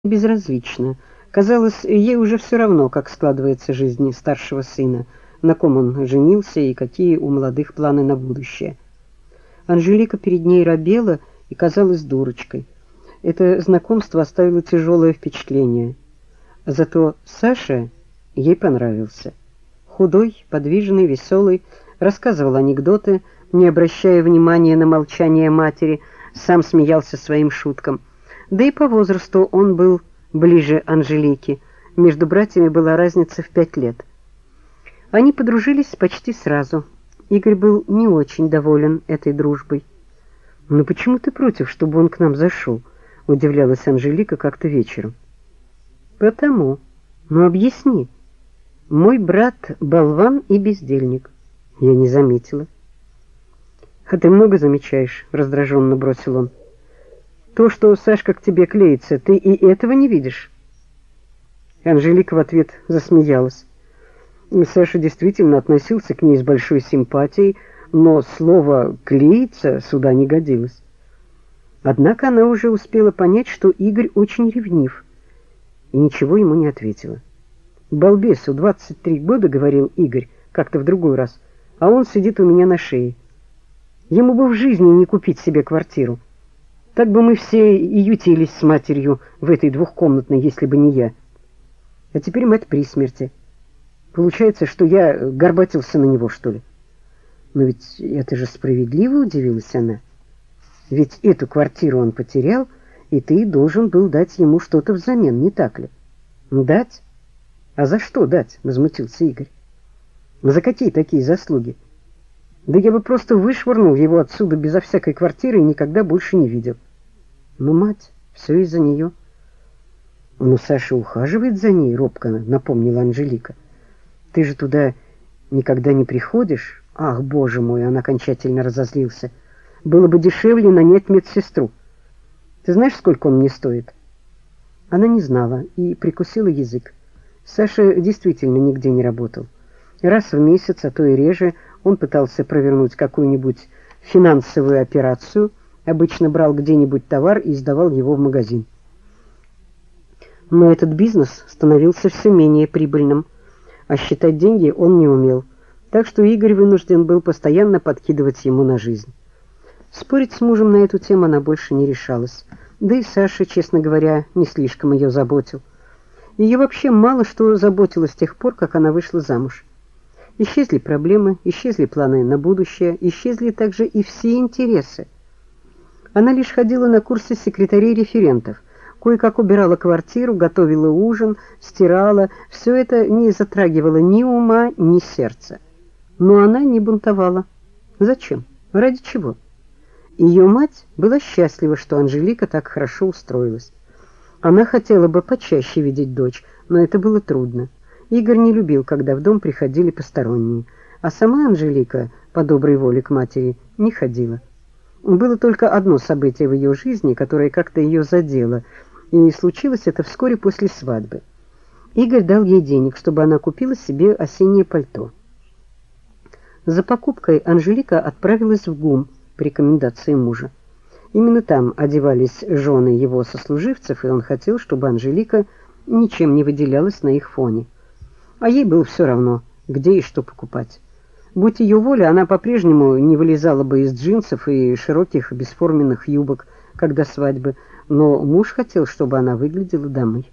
безразлично. Казалось, ей уже все равно, как складывается жизнь старшего сына, на ком он женился и какие у молодых планы на будущее. Анжелика перед ней робела и казалась дурочкой. Это знакомство оставило тяжелое впечатление. Зато Саша ей понравился. Худой, подвижный, веселый, рассказывал анекдоты, не обращая внимания на молчание матери, сам смеялся своим шуткам. Да и по возрасту он был ближе Анжелике. Между братьями была разница в 5 лет. Они подружились почти сразу. Игорь был не очень доволен этой дружбой. «Ну почему ты против, чтобы он к нам зашел?» — удивлялась Анжелика как-то вечером. «Потому. Ну объясни. Мой брат болван и бездельник». «Я не заметила». «А ты много замечаешь?» — раздраженно бросил он. «То, что Сашка к тебе клеится, ты и этого не видишь?» Анжелика в ответ засмеялась. Саша действительно относился к ней с большой симпатией, но слово «клеится» сюда не годилось. Однако она уже успела понять, что Игорь очень ревнив, и ничего ему не ответила. «Балбесу 23 года, — говорил Игорь как-то в другой раз, — а он сидит у меня на шее. Ему бы в жизни не купить себе квартиру. Так бы мы все и ютились с матерью в этой двухкомнатной, если бы не я. А теперь мать при смерти. Получается, что я горбатился на него, что ли?» «Но ведь это же справедливо, — удивилась она. Ведь эту квартиру он потерял, и ты должен был дать ему что-то взамен, не так ли?» «Дать? А за что дать?» — возмутился Игорь. «За какие такие заслуги? Да я бы просто вышвырнул его отсюда безо всякой квартиры и никогда больше не видел». «Но, мать, все из-за нее». «Ну, Саша ухаживает за ней, — робко напомнила Анжелика. Ты же туда никогда не приходишь?» «Ах, боже мой!» — он окончательно разозлился. «Было бы дешевле нанять медсестру. Ты знаешь, сколько он мне стоит?» Она не знала и прикусила язык. Саша действительно нигде не работал. Раз в месяц, а то и реже, он пытался провернуть какую-нибудь финансовую операцию, обычно брал где-нибудь товар и сдавал его в магазин. Но этот бизнес становился все менее прибыльным, а считать деньги он не умел, так что Игорь вынужден был постоянно подкидывать ему на жизнь. Спорить с мужем на эту тему она больше не решалась, да и Саша, честно говоря, не слишком ее заботил. Ее вообще мало что заботило с тех пор, как она вышла замуж. Исчезли проблемы, исчезли планы на будущее, исчезли также и все интересы. Она лишь ходила на курсы секретарей-референтов, кое-как убирала квартиру, готовила ужин, стирала. Все это не затрагивало ни ума, ни сердца. Но она не бунтовала. Зачем? Ради чего? Ее мать была счастлива, что Анжелика так хорошо устроилась. Она хотела бы почаще видеть дочь, но это было трудно. Игорь не любил, когда в дом приходили посторонние, а сама Анжелика, по доброй воле к матери, не ходила. Было только одно событие в ее жизни, которое как-то ее задело, и случилось это вскоре после свадьбы. Игорь дал ей денег, чтобы она купила себе осеннее пальто. За покупкой Анжелика отправилась в ГУМ по рекомендации мужа. Именно там одевались жены его сослуживцев, и он хотел, чтобы Анжелика ничем не выделялась на их фоне. А ей было все равно, где и что покупать. Будь ее воля, она по-прежнему не вылезала бы из джинсов и широких бесформенных юбок, когда свадьбы, но муж хотел, чтобы она выглядела дамой.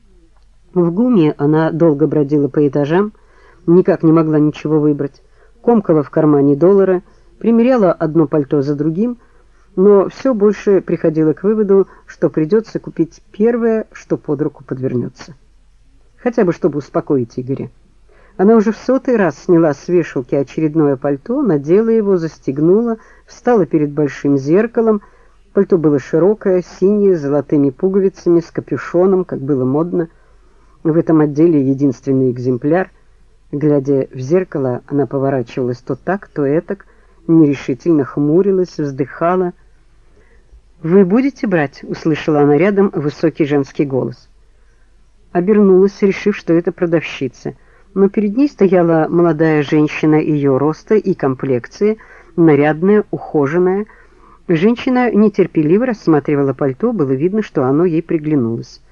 В ГУМе она долго бродила по этажам, никак не могла ничего выбрать, комкала в кармане доллары, примеряла одно пальто за другим, но все больше приходила к выводу, что придется купить первое, что под руку подвернется. Хотя бы чтобы успокоить Игоря. Она уже в 100-й раз сняла с вешалки очередное пальто, надела его, застегнула, встала перед большим зеркалом. Пальто было широкое, синее, с золотыми пуговицами, с капюшоном, как было модно. В этом отделе единственный экземпляр. Глядя в зеркало, она поворачивалась то так, то этак, нерешительно хмурилась, вздыхала. «Вы будете брать?» — услышала она рядом высокий женский голос. Обернулась, решив, что это продавщица, но перед ней стояла молодая женщина ее роста и комплекции, нарядная, ухоженная. Женщина нетерпеливо рассматривала пальто, было видно, что оно ей приглянулось.